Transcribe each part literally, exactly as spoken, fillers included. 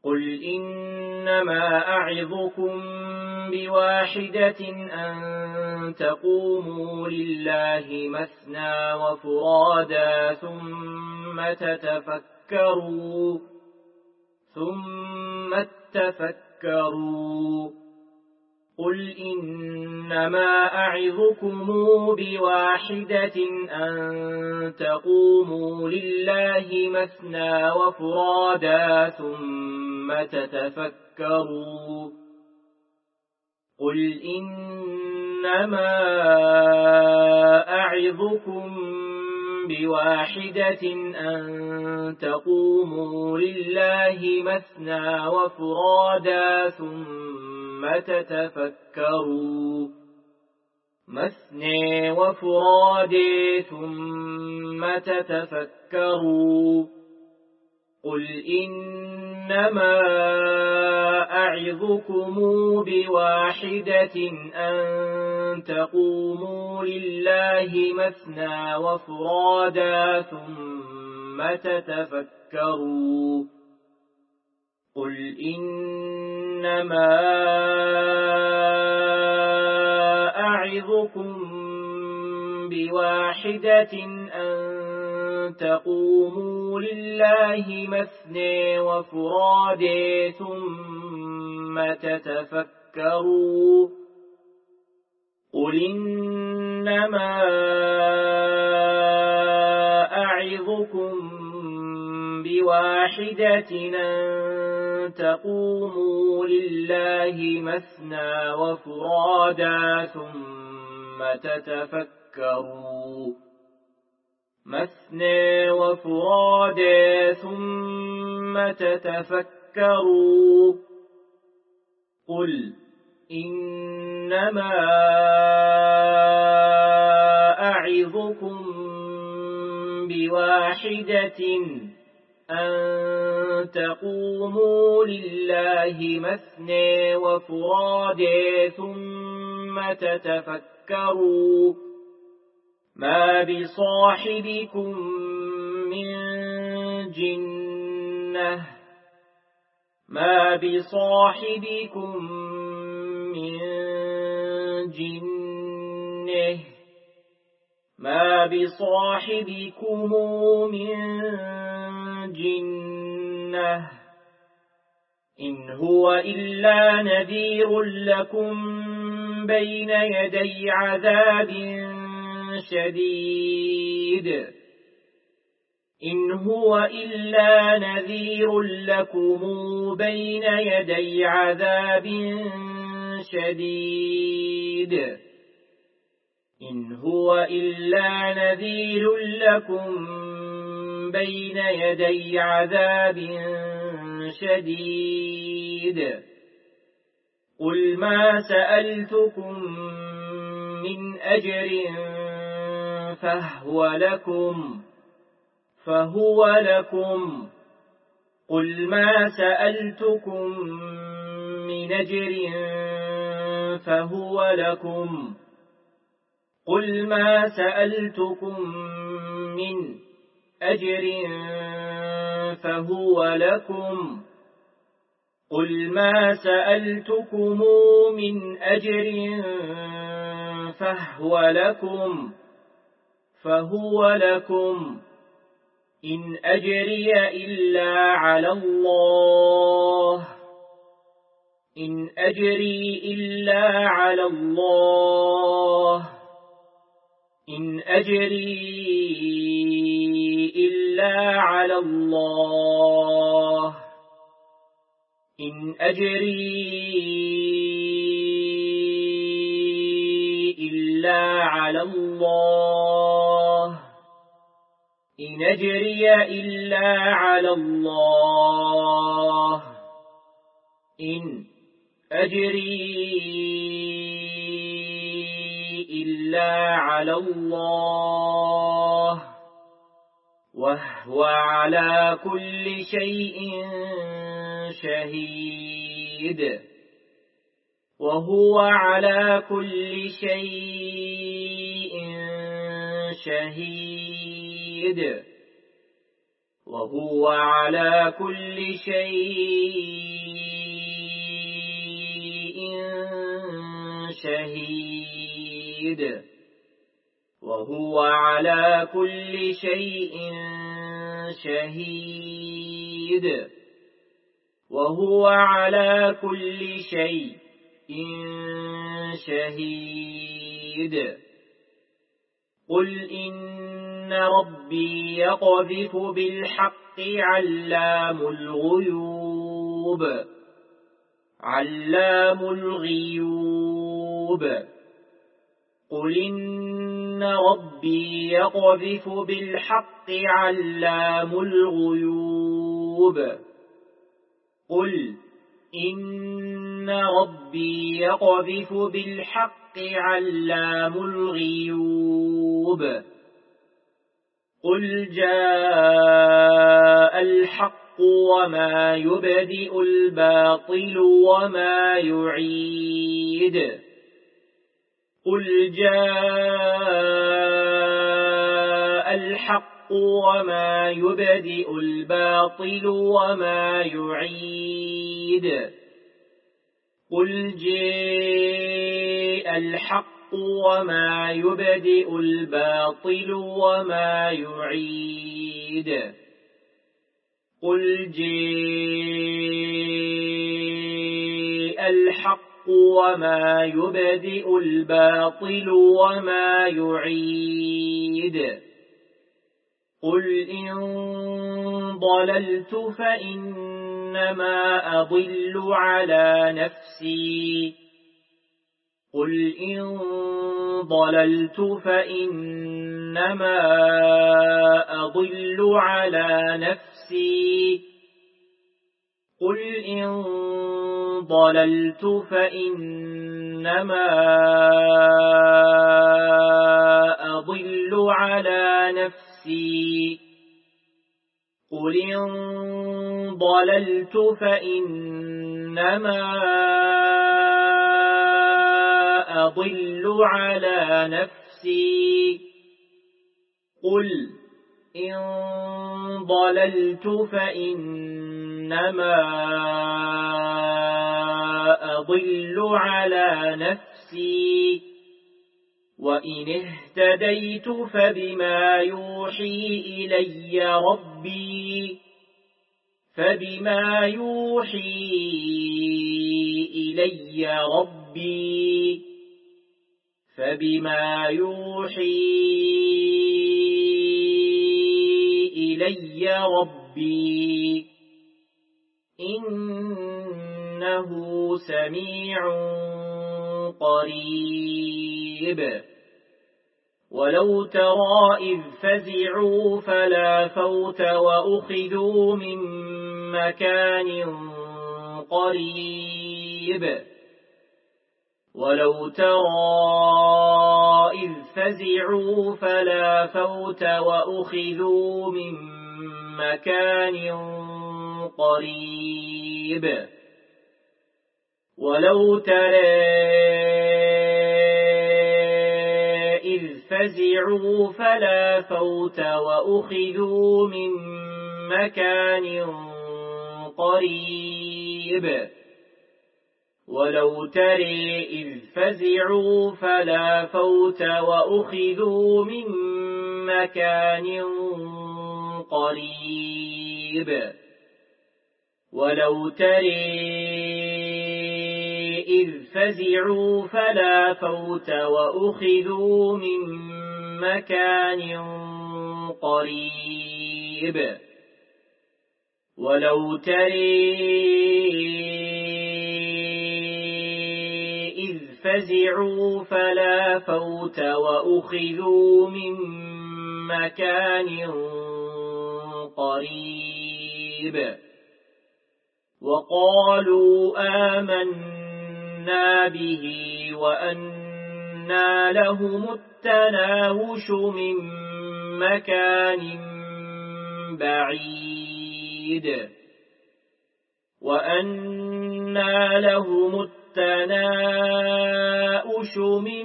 قل إنما أعظكم بواحدة أن تقوموا لله مثنى وفرادا ثم تتفكروا ثم تتفكروا قل إنما أعظكم بواحدة أن تقوموا لله مثنى وفرادا ثم تتفكروا قل إنما أعظكم بواحدة أن تقوموا لله مثنى وفرادا ثم تتفكروا مثنى وفرادا ثم تتفكروا قل إنما أعظكم بواحدة أن تقوموا لله مثنى وفرادا ثم تتفكروا قل إنما أعظكم بواحدة أن تقوموا لله مثنى وفرادا ثم تتفكروا قل إنما أعظكم بواحدة أن تقوموا لله مثنى وفرادا ثم تتفكروا مثنى وفرادا ثم تتفكروا قل إنما أعظكم بواحدة أن تقوموا لله مثنى وفرادا ثم تتفكروا ما بصاحبكم من جنة ما بصاحبكم من جنة ما بصاحبكم من جنة إن هو إلا نذير لكم بين يدي عذاب شديد إن هو إلا نذير لكم بين يدي عذاب شديد إن هو إلا نذير لكم بين يدي عذاب شديد قل ما سألتكم من أجر فهو لكم فهو لكم قل ما سألتكم من أجر فهو لكم قل ما سألتكم من أجر فهو لكم قل ما سألتكم من أجر فهو لكم فهو لكم إن أجري إلا على الله إن أجري إلا على الله إن أجري إلا على الله إن أجري إلا على الله إن أجري إلا على الله إن أجري إلا على الله وهو على كل شيء شهيد وهو على كل شيء شهيد وهو على كل شيء شهيد وهو على كل شيء شهيد وهو على كل شيء شهيد قل إن ربي يقذف بالحق علام الغيوب علام الغيوب قل إن ربي يقذف بالحق علام الغيوب قل إن ربي يقذف بالحق علام الغيوب قل جاء الحق وما يبدئ الباطل وما يعيد قل جاء الحق وما يبدئ الباطل وما يعيد قل جاء الحق وما يبدئ الباطل وما يعيد قل جاء الحق وما يبدئ الباطل وما يعيد قل إن ضللت فإنما أضل على نفسي قل إن ضللت فإنما أضل على نفسي قل إن ضللت فإنما أضل على نفسي قل إن ضللت فإنما أضل على نفسي قل إن ضللت فإنما أضل على نفسي وإن اهتديت فبما يوحي إلي ربي فبما يوحي إلي ربي فبما يوحي إلي ربي إنه سميع قريب ولو ترى إذ فزعوا فلا فوت وأخذوا من مكان قريب ولو ترى إذ فزعوا فلا فوت وأخذوا من مكان قريب ولو ترى إذ فزعوا فلا فوت وأخذوا من مكان قريب ولو ترى إذ فزعوا فلا فوت وأخذوا من مكان قريب ولو ترى إذ فزعوا فلا فوت وأخذوا من مكان قريب ولو ترى إذ فزعوا فلا فوت وأخذوا من مكان قريب وقالوا آمنا به وأنى لهم التناوش من مكان بعيد وأنى لهم التناوش من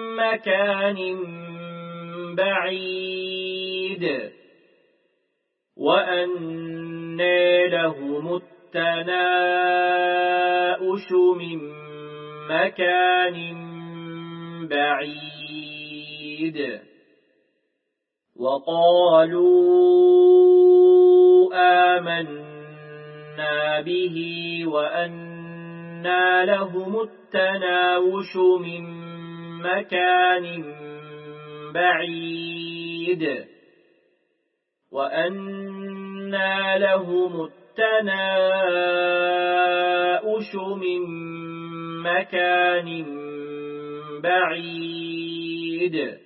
مكان بعيد وأنى لهم التناؤش من مكان بعيد وقالوا آمنا به وأنى لهم التناوش من مكان بعيد وأنى لهم التناؤش من مكان بعيد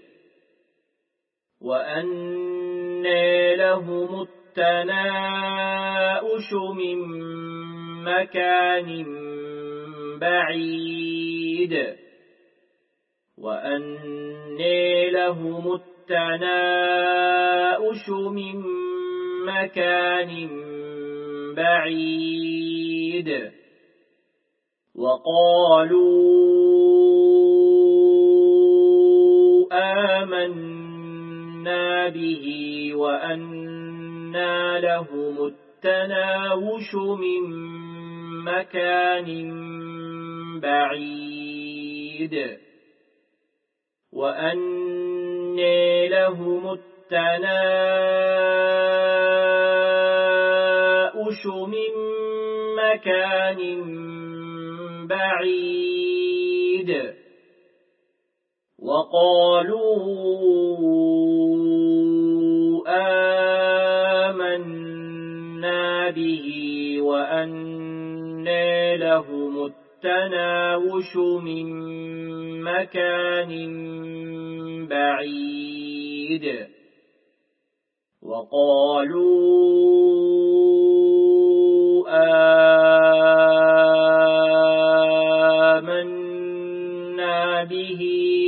وأنى لهم التناؤش من مكان بعيد وأنى لهم التناؤش من مكان بعيد وقالوا آمنا به وأنى لهم التناوش من مكان بعيد وأنى لهم التناؤش من مكان بعيد وقالوا آمنا به وأنى لهم التناوش من مكان بعيد وقالوا آمنا به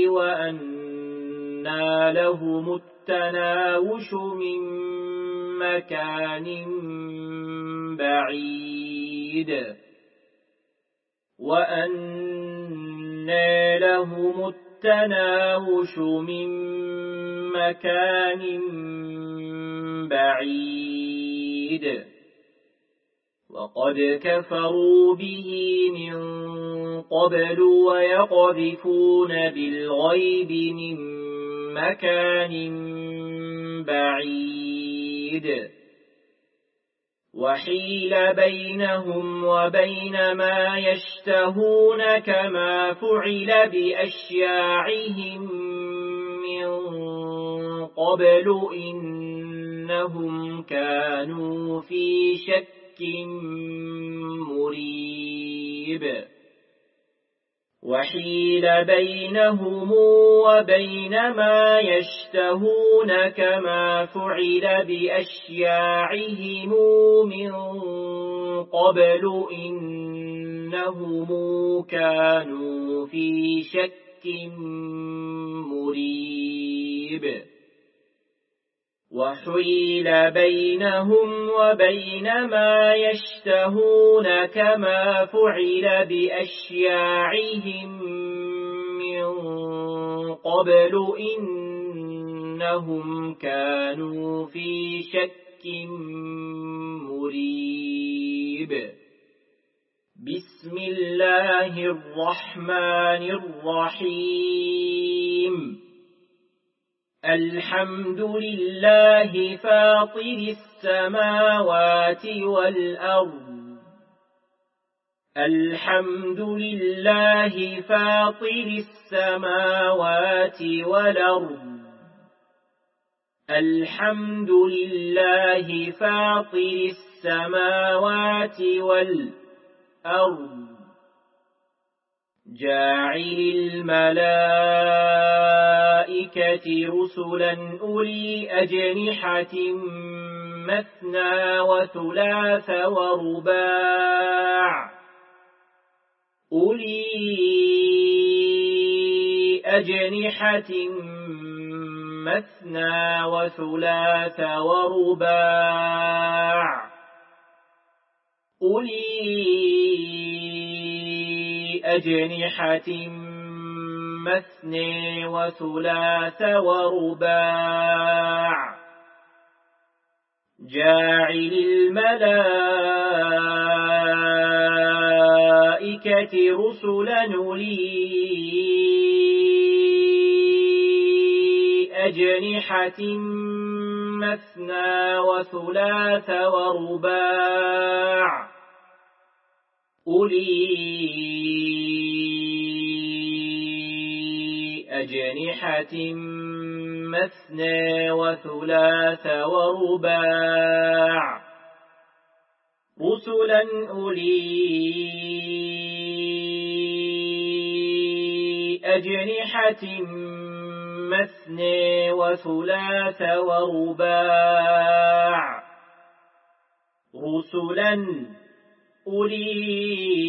وأنى لهم التناوش من مكان بعيد وأنى لهم التناوش من مكان بعيد وقد كفروا به من قبل ويقذفون بالغيب من مكان بعيد وحيل بينهم وبين ما يشتهون كما فعل بأشياعهم من قبل إنهم كانوا في شك مريب وحيل بينهم وبين ما يشتهون كما فعل بأشياعهم من قبل إنهم كانوا في شك مريب وحيل بينهم وبين ما يشتهون كما فعل بأشياعهم من قبل إنهم كانوا في شك مريب بسم الله الرحمن الرحيم الحمد لله فاطر السماوات والأرض الحمد لله فاطر السماوات والأرض الحمد لله فاطر السماوات والأرض جاعل الملائكة رسلا أولي أجنحة مثنى وثلاث ورباع أولي أجنحة مثنى وثلاث ورباع أولي أجنحة مثنى وثلاث ورباع جاعل الملائكة رسلا أولي أجنحة مثنى وثلاث ورباع أولي أجنحة مثنى وثلاث ورباع رسلا أولي أجنحة مثنى وثلاث ورباع رسلا أولي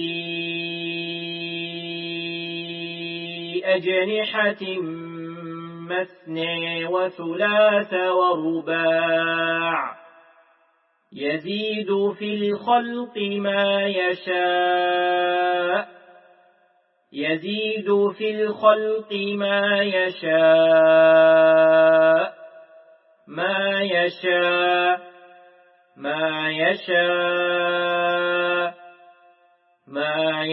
أجنحة مثنى وثلاث ورباع يزيد في الخلق ما يشاء يزيد في الخلق ما يشاء ما يشاء ما يشاء ما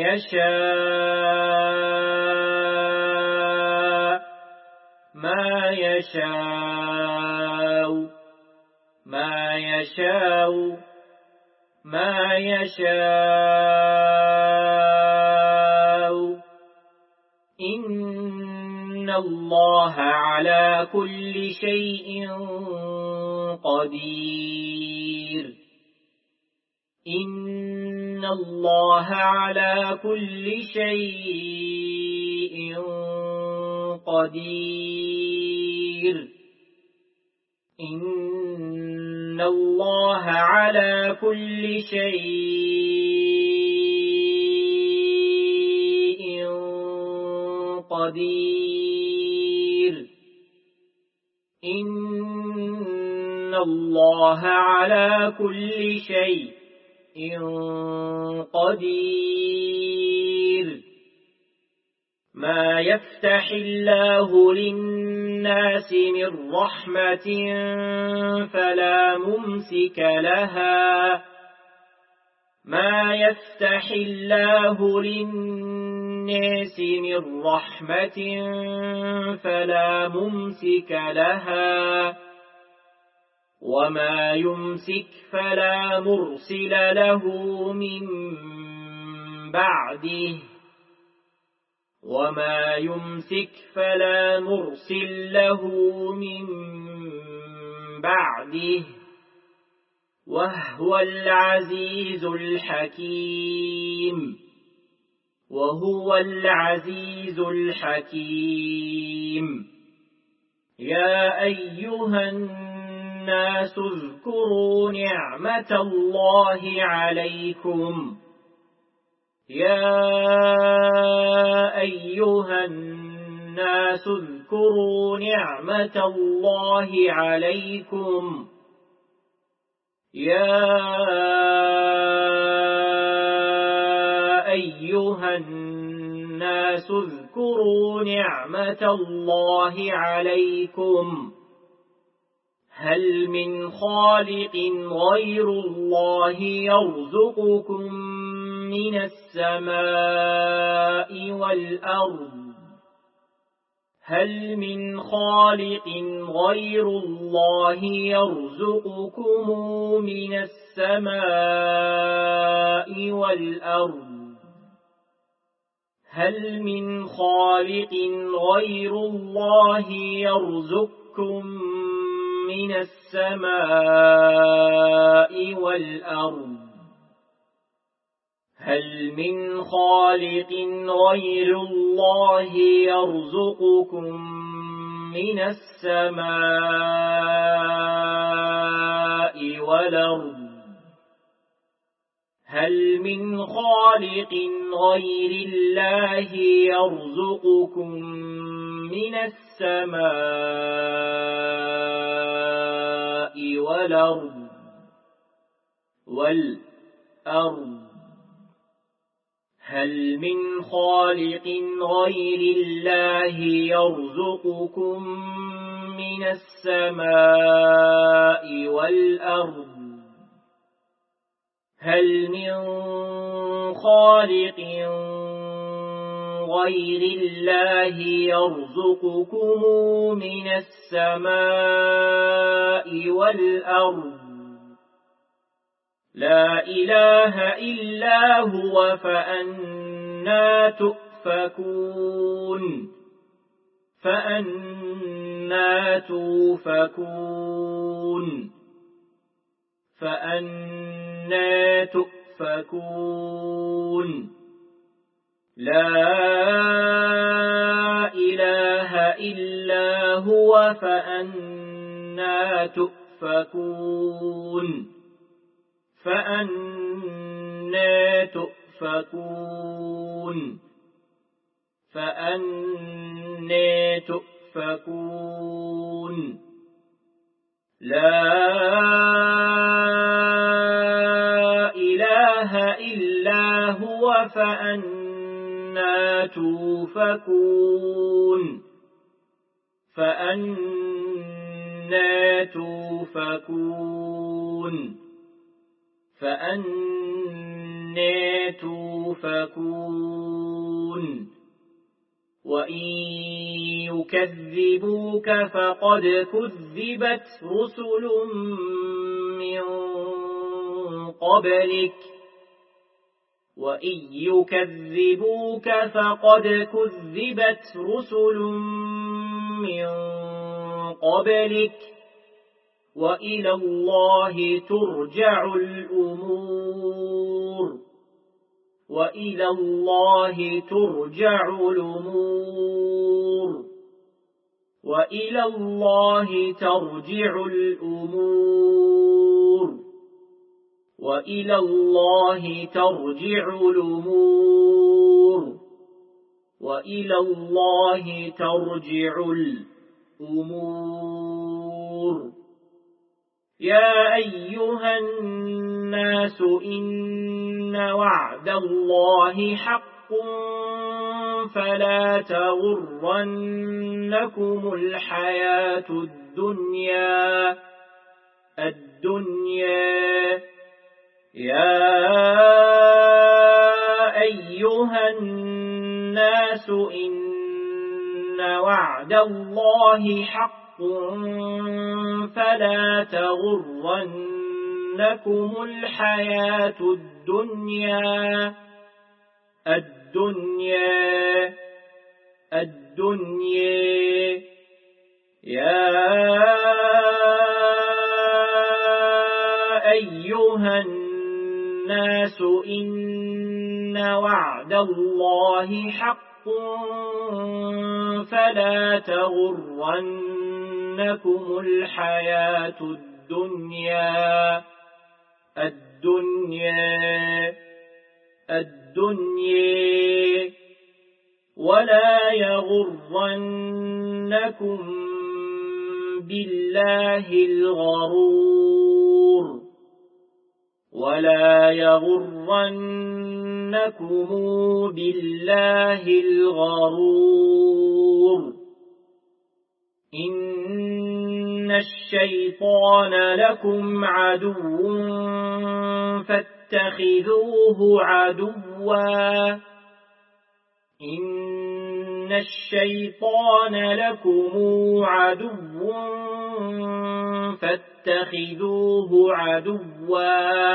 يشاء ما يشاء ما يشاء ما يشاء إن الله على كل شيء قدير إن الله على كل شيء قدير إن الله على كل شيء قدير إن الله على كل شيء قدير ما يفتح الله للناس من رحمة فلا ممسك لها ما يفتح الله للناس من رحمة فلا ممسك لها وما يمسك فلا مرسل له من بعده وما يمسك فلا مرسل له من بعده وهو العزيز الحكيم وهو العزيز الحكيم يا أيها الناس اذكروا نعمة الله عليكم يا أيها الناس اذكروا نعمة الله عليكم يا أيها الناس اذكروا نعمة الله عليكم هل من خالق غير الله يرزقكم من السماء والأرض هل من خالق غير الله يرزقكم من السماء والأرض هل من خالق غير الله يرزقكم من السماء والأرض هل من خالق غير الله يرزقكم من السماء والأرض هل من خالق غير الله يرزقكم من السماء والأرض والأرض هل من خالق غير الله يرزقكم من السماء والأرض هل من خالق غير الله يرزقكم من السماء والأرض لا إله إلا هو فأنا تؤفكون فأنا توفكون فأنا تؤفكون لا إله إلا هو فأنا تؤفكون فأنا تؤفكون فأنا تؤفكون لا إله إلا هو فأنا توفكون فأنا توفكون فأنا توفكون وإن يكذبوك فقد كذبت رسل من قبلك وإن يكذبوك فقد كذبت رسل من قبلك وإلى الله ترجع الأمور وإلى الله ترجع الأمور وإلى الله ترجع الأمور وإلى الله ترجع الأمور وإلى الله ترجع الأمور يا أيها الناس إن وعد الله حق فلا تغرنكم الحياة الدنيا الدنيا يا أيها الناس إن وعد الله حق فلا تغرنكم الحياة الدنيا الدنيا الدنيا يا أيها الناس إن وعد الله حق فلا تغرنكم الحياة الدنيا الدنيا الدنيا ولا يغرنكم بالله الغرور ولا يغرنكم بالله الغرور إن الشيطان لكم عدو فاتخذوه عدوا إن الشيطان لكم عدو فاتخذوه عدوا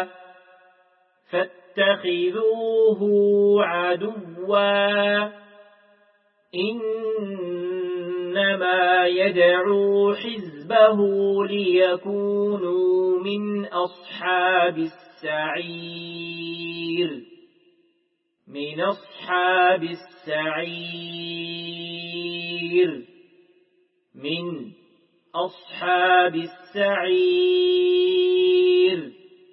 فاتخذوه عدوا إنما يدعو حزبه ليكونوا من أصحاب السعير من أصحاب السعير من أصحاب السعير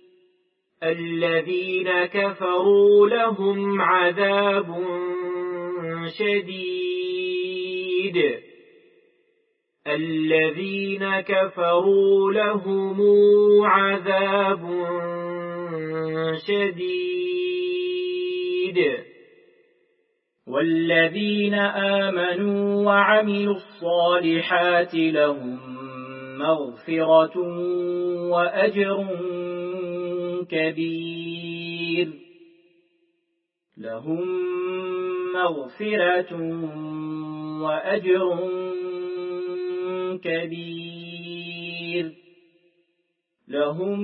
الذين كفروا لهم عذاب شديد الذين كفروا لهم عذاب شديد والذين آمنوا وعملوا الصالحات لهم مغفرة وأجر كبير لهم مغفرة وأجر كبير لهم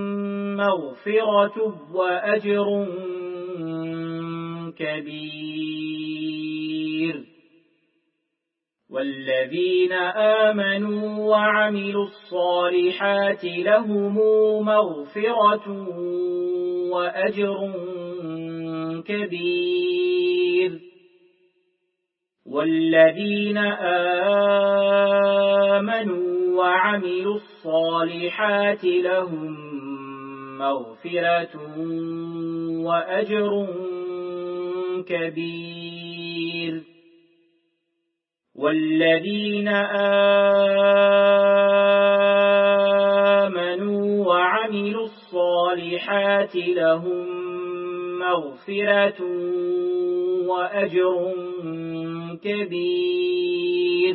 مغفرة وأجر كبير والذين آمنوا وعملوا الصالحات لهم مغفرة وأجر كبير والذين آمنوا وعملوا الصالحات لهم مغفرة وأجر كبير والذين آمنوا وعملوا الصالحات لهم مغفرة وأجر كبير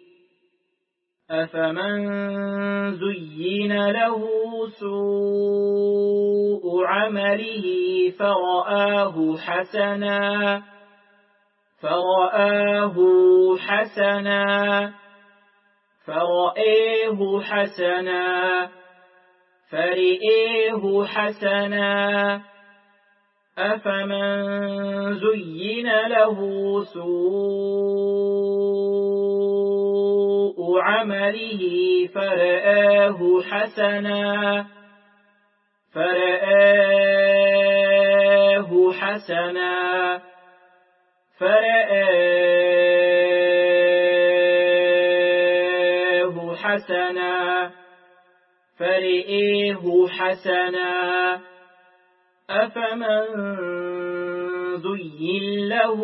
أفمن زين له سوء عمله فرآه حسنا فرآه حسنا فرآه حسنا فرآه حسنا أفمن زين له سوء عمله فرآه حسنا فرآه حسنا فرآه حسنا فرآه حسنا أفمن زين له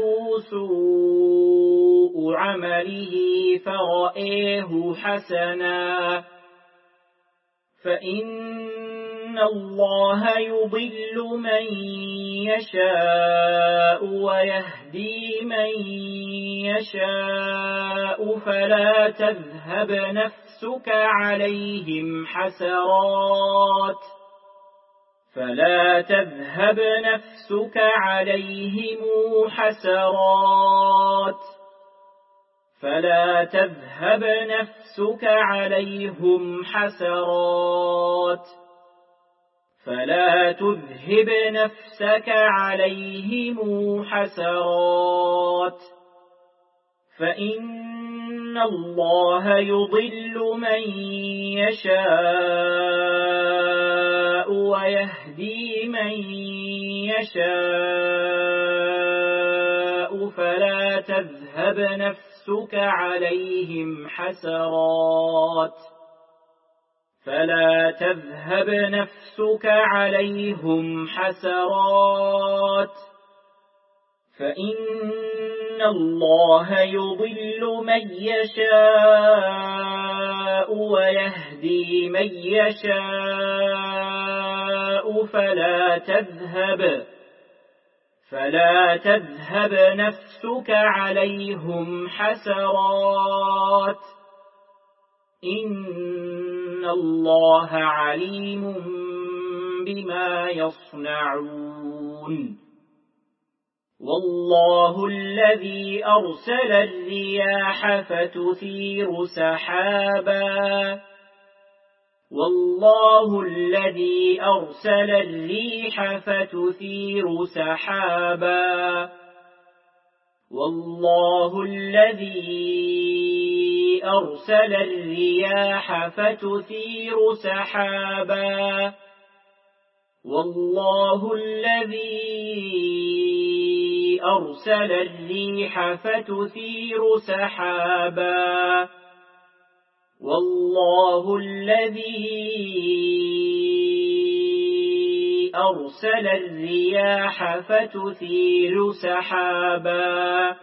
سوء عمله فرآه حسنا فإن الله يضل من يشاء ويهدي من يشاء فلا تذهب نفسك عليهم حسرات فلا تذهب نفسك عليهم حسرات فلا تذهب نفسك عليهم حسرات فلا تذهب نفسك عليهم حسرات فإن الله يضل من يشاء ويهدي من يشاء فلا تذهب نفسك عليهم حسرات فلا تذهب نفسك عليهم حسرات فإن الله يضل من يشاء ويهدي من يشاء فلا تذهب فلا تذهب نفسك عليهم حسرات إن الله عليم بما يصنعون والله الذي أرسل الرياح فتثير سحابا والله الذي أرسل الريح فتثير سحابا والله الذي أرسل الرياح فتثير سحابا والله الذي أرسل الريح فتثير سحابا والله الذي أرسل الرياح فتثير سحابا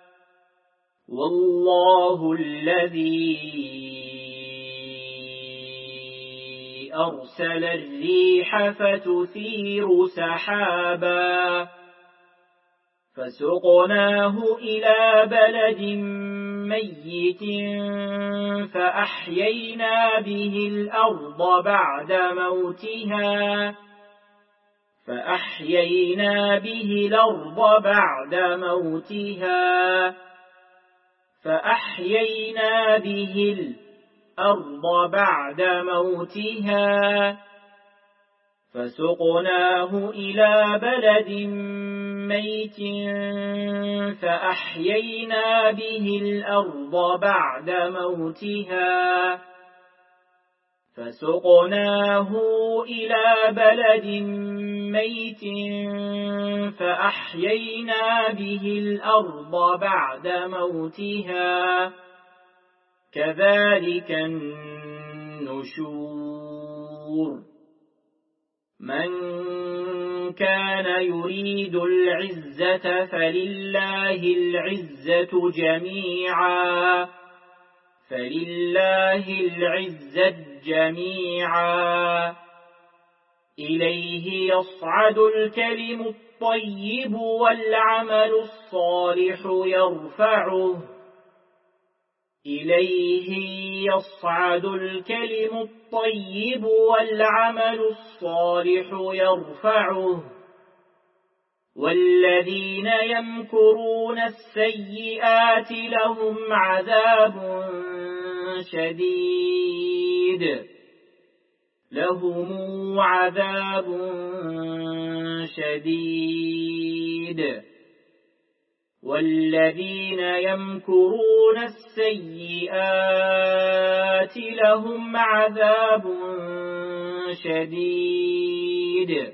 والله الذي أرسل الريح فتثير سحابا فسقناه إلى بلد ميت فأحيينا به الأرض بعد موتها فأحيينا به الأرض بعد موتها فأحيينا به الأرض بعد موتها فسقناه إلى بلد ميت فأحيينا به الأرض بعد موتها فسقناه إلى بلد ميت فأحيينا به الأرض بعد موتها كذلك النشور من كان يريد العزة فلله العزة جميعا فلله العزة جميعا إليه يصعد الكلم الطيب والعمل الصالح يرفعه إليه يصعد الكلم الطيب والعمل الصالح يرفعه والذين يمكرون السيئات لهم عذاب شديد لهم عذاب شديد والذين يمكرون السيئات لهم عذاب شديد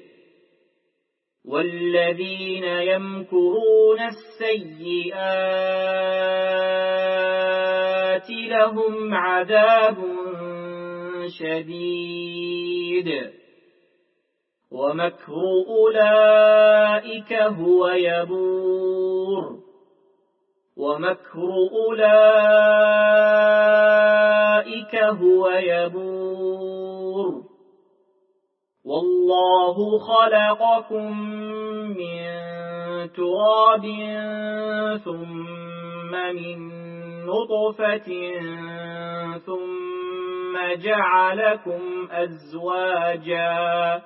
والذين يمكرون السيئات لهم عذاب شديد ومكر أولئك هو يبور ومكر أولئك هو يبور والله خلقكم من تراب ثم من نطفة ثم جعلكم أزواجا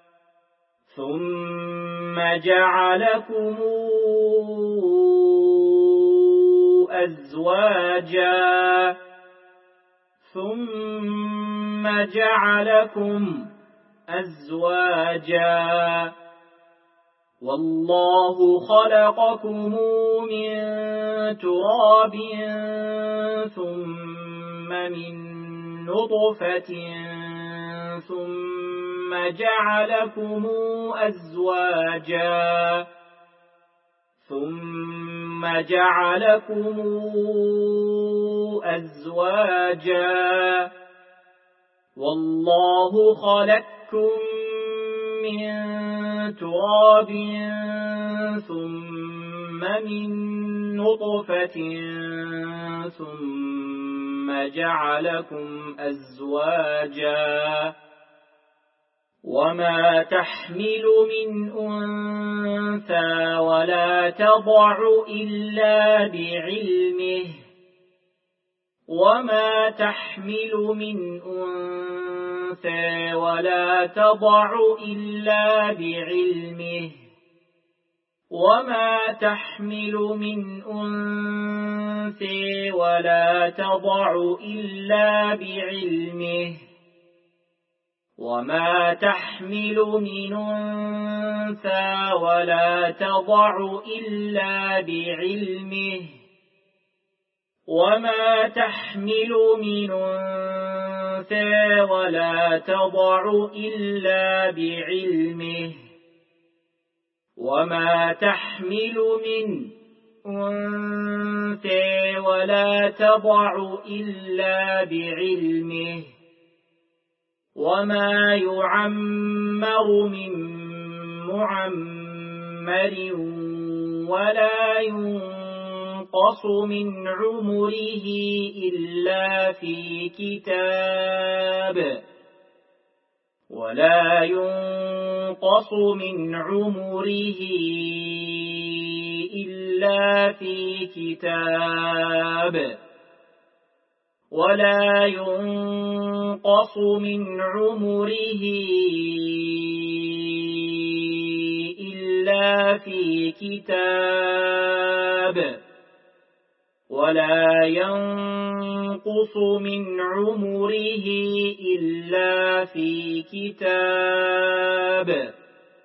ثم جعلكم أزواجا ثم جعلكم أزواجا والله خلقكم من تراب ثم من نطفة ثم جعلكم أزواجا ثم جعلكم أزواجا والله خلقكم من تراب ثم من نطفة ثم جعلكم أزواجا وما تحمل من أنثى ولا تضع إلا بعلمه وما تحمل من أنثى ولا تضع إلا بعلمه وما تحمل من أنثى ولا تضع إلا بعلمه وما تحمل من أنثى ولا تضع إلا بعلمه وما تحمل من أنثى ولا تضع إلا بعلمه وما تحمل من أنثى ولا تضع إلا بعلمه وما يعمر من معمر ولا ينقص من عمره إلا في كتاب ولا ينقص من عمره إلا في كتاب ولا ينقص من عمره في كتاب ولا ينقص من عمره إلا في كتاب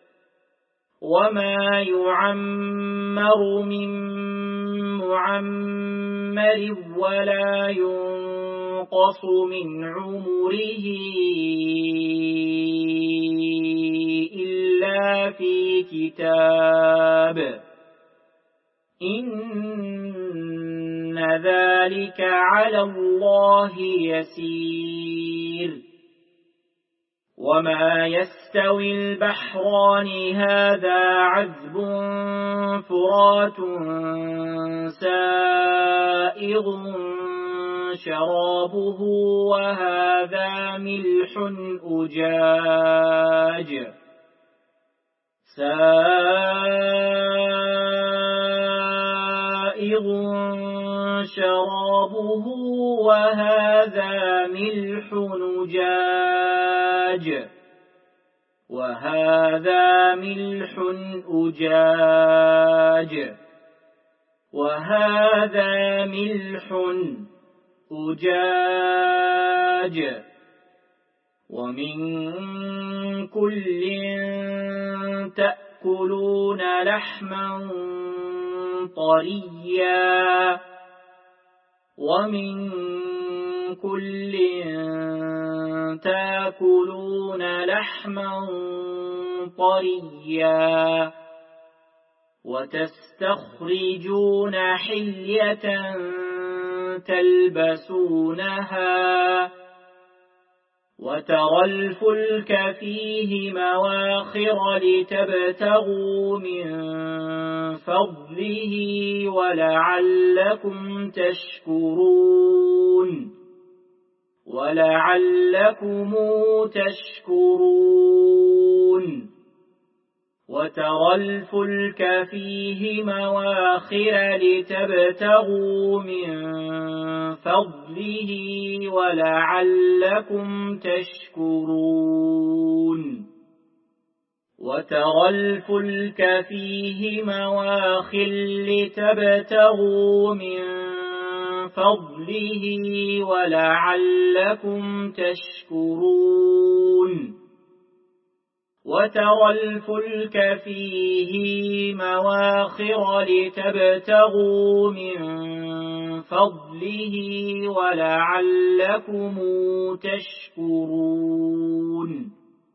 وما يعمر من معمر ولا ينقص من عمره إلا في كتاب إن ذلك على الله يسير وما يستوي البحران هذا عذب فرات سائغ شرابه وهذا ملح أجاج سائغ شرابه وهذا ملح أجاج وهذا ملح أجاج وهذا ملح أجاج ومن كل تأكلون لحما طريا ومن كل تأكلون لحما طريا وتستخرجون حلية تلبسونها وترى الفلك فيه مواخر لتبتغوا من فضله ولعلكم تشكرون ولعلكم تشكرون وترى الفلك فيه مواخر لتبتغوا من فضله ولعلكم تشكرون وترى الفلك فيه مواخر لتبتغوا من فضله ولعلكم تشكرون وترى الفلك فيه مواخر لتبتغوا من فضله ولعلكم تشكرون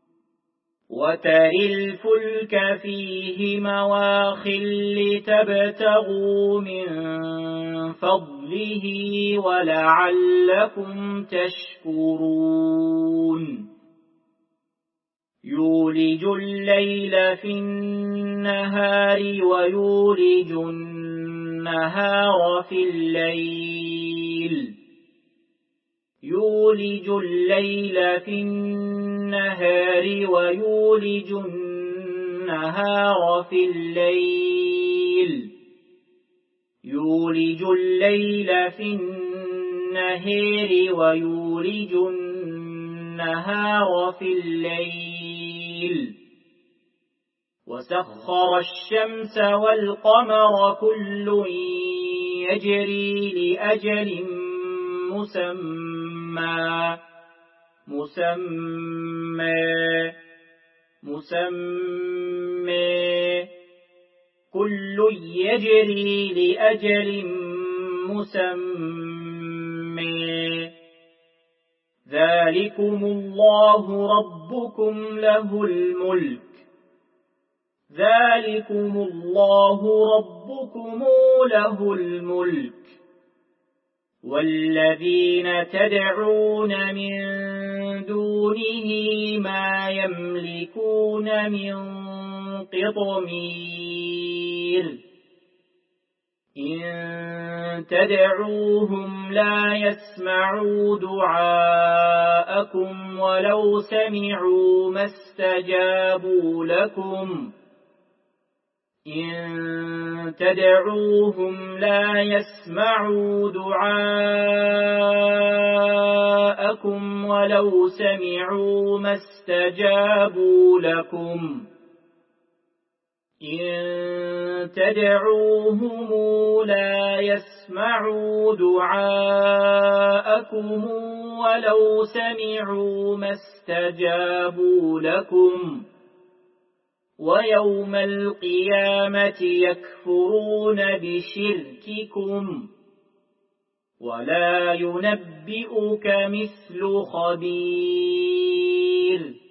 وترى الفلك فيه مواخر لتبتغوا من فضله ولعلكم تشكرون يولج الليل في النهار ويولج النهار في الليل يولج الليل في النهار ويولج النهار في الليل يولج الليل في النهار ويولج النهار في الليل وسخر الشمس والقمر كل يجري لأجل مسمى مسمى مسمى كل يجري لأجل مسمى ذلكم الله ربكم له الملك ذلكم الله ربكم له الملك والذين تدعون من دونه ما يملكون من قطمير إن تدعوهم لا يسمعوا دعاءكم ولو سمعوا ما استجابوا لكم إن تدعوهم لا يسمعوا دعاءكم ولو سمعوا ما استجابوا لكم إن تدعوهم لا يسمعوا دعاءكم ولو سمعوا ما استجابوا لكم ويوم القيامة يكفرون بشرككم ولا ينبئك مثل خبير.